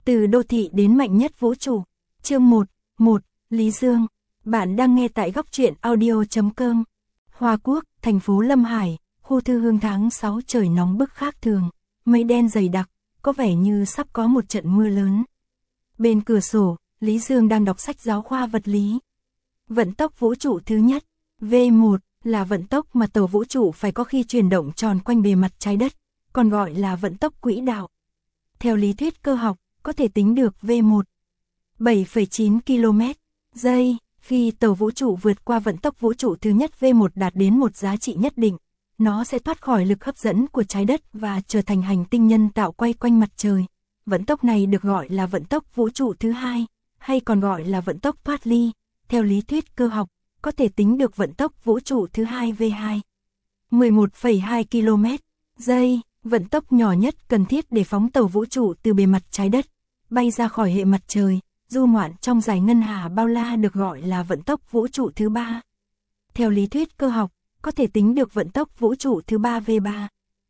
Từ đô thị đến mạnh nhất vũ trụ. Chương 1. Lý Dương. Bạn đang nghe tại góc truyện audio.com. Hoa Quốc, thành phố Lâm Hải, khu Thư Hương tháng 6 trời nóng bức khác thường. Mây đen dày đặc, có vẻ như sắp có một trận mưa lớn. Bên cửa sổ, Lý Dương đang đọc sách giáo khoa vật lý. Vận tốc vũ trụ thứ nhất, V1, là vận tốc mà tàu vũ trụ phải có khi chuyển động tròn quanh bề mặt trái đất, còn gọi là vận tốc quỹ đạo. Theo lý thuyết cơ học, có thể tính được V1 7,9 km/giây. Khi tàu vũ trụ vượt qua vận tốc vũ trụ thứ nhất V1 đạt đến một giá trị nhất định, nó sẽ thoát khỏi lực hấp dẫn của trái đất và trở thành hành tinh nhân tạo quay quanh mặt trời. Vận tốc này được gọi là vận tốc vũ trụ thứ hai, hay còn gọi là vận tốc thoát ly. Theo lý thuyết cơ học, có thể tính được vận tốc vũ trụ thứ hai V2 11,2 km/giây, vận tốc nhỏ nhất cần thiết để phóng tàu vũ trụ từ bề mặt trái đất, bay ra khỏi hệ mặt trời, du ngoạn trong dải ngân hà bao la được gọi là vận tốc vũ trụ thứ ba. Theo lý thuyết cơ học, có thể tính được vận tốc vũ trụ thứ ba V3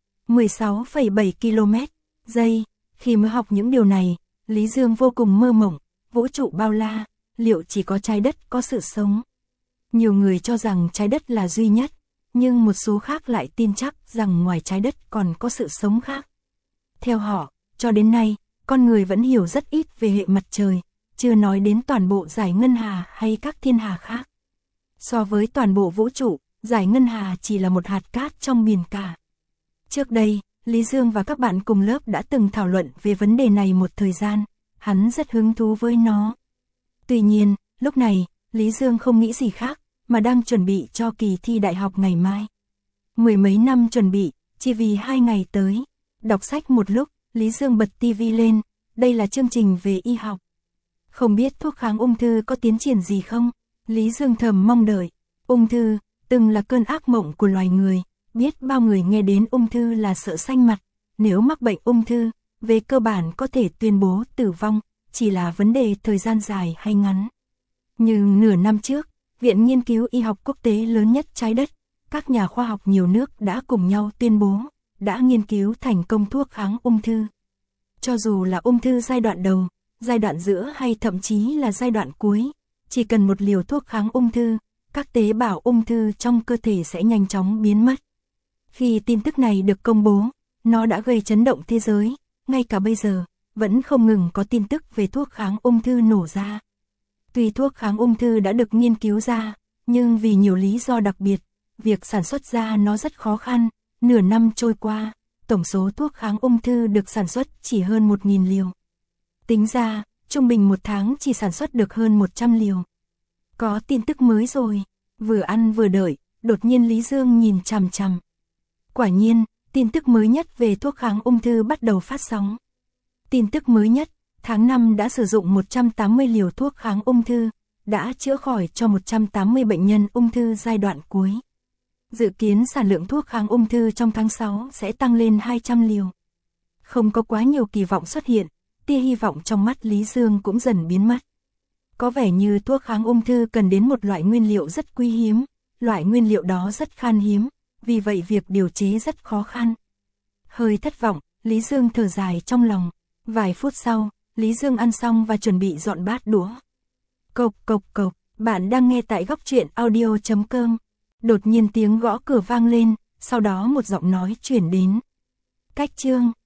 16,7 km/giây. Khi mới học những điều này, Lý Dương vô cùng mơ mộng, vũ trụ bao la, liệu chỉ có trái đất có sự sống? Nhiều người cho rằng trái đất là duy nhất, nhưng một số khác lại tin chắc rằng ngoài trái đất còn có sự sống khác. Theo họ, cho đến nay, con người vẫn hiểu rất ít về hệ mặt trời, chưa nói đến toàn bộ dải ngân hà hay các thiên hà khác. So với toàn bộ vũ trụ, dải ngân hà chỉ là một hạt cát trong biển cả. Trước đây, Lý Dương và các bạn cùng lớp đã từng thảo luận về vấn đề này một thời gian, hắn rất hứng thú với nó. Tuy nhiên, lúc này, Lý Dương không nghĩ gì khác, mà đang chuẩn bị cho kỳ thi đại học ngày mai. Mười mấy năm chuẩn bị, chỉ vì 2 ngày tới. Đọc sách một lúc, Lý Dương bật tivi lên, đây là chương trình về y học. Không biết thuốc kháng ung thư có tiến triển gì không? Lý Dương thầm mong đợi. Ung thư, từng là cơn ác mộng của loài người, biết bao người nghe đến ung thư là sợ xanh mặt. Nếu mắc bệnh ung thư, về cơ bản có thể tuyên bố tử vong, chỉ là vấn đề thời gian dài hay ngắn. Nhưng nửa năm trước, Viện Nghiên cứu Y học quốc tế lớn nhất trái đất, các nhà khoa học nhiều nước đã cùng nhau tuyên bố, đã nghiên cứu thành công thuốc kháng ung thư. Cho dù là ung thư giai đoạn đầu, giai đoạn giữa hay thậm chí là giai đoạn cuối, chỉ cần một liều thuốc kháng ung thư, các tế bào ung thư trong cơ thể sẽ nhanh chóng biến mất. Khi tin tức này được công bố, nó đã gây chấn động thế giới, ngay cả bây giờ, vẫn không ngừng có tin tức về thuốc kháng ung thư nổ ra. Tuy thuốc kháng ung thư đã được nghiên cứu ra, nhưng vì nhiều lý do đặc biệt, việc sản xuất ra nó rất khó khăn. Nửa năm trôi qua, tổng số thuốc kháng ung thư được sản xuất chỉ hơn 1.000 liều. Tính ra, trung bình một tháng chỉ sản xuất được hơn 100 liều. Có tin tức mới rồi, vừa ăn vừa đợi, đột nhiên Lý Dương nhìn chằm chằm. Quả nhiên, tin tức mới nhất về thuốc kháng ung thư bắt đầu phát sóng. Tin tức mới nhất, tháng 5 đã sử dụng 180 liều thuốc kháng ung thư, đã chữa khỏi cho 180 bệnh nhân ung thư giai đoạn cuối. Dự kiến sản lượng thuốc kháng ung thư trong tháng 6 sẽ tăng lên 200 liều. Không có quá nhiều kỳ vọng xuất hiện, tia hy vọng trong mắt Lý Dương cũng dần biến mất. Có vẻ như thuốc kháng ung thư cần đến một loại nguyên liệu rất quý hiếm, loại nguyên liệu đó rất khan hiếm, vì vậy việc điều chế rất khó khăn. Hơi thất vọng, Lý Dương thở dài trong lòng. Vài phút sau, Lý Dương ăn xong và chuẩn bị dọn bát đũa. Cộc cộc cộc, bạn đang nghe tại góc truyện audio.com. Đột nhiên tiếng gõ cửa vang lên, sau đó một giọng nói chuyển đến. Cách chương.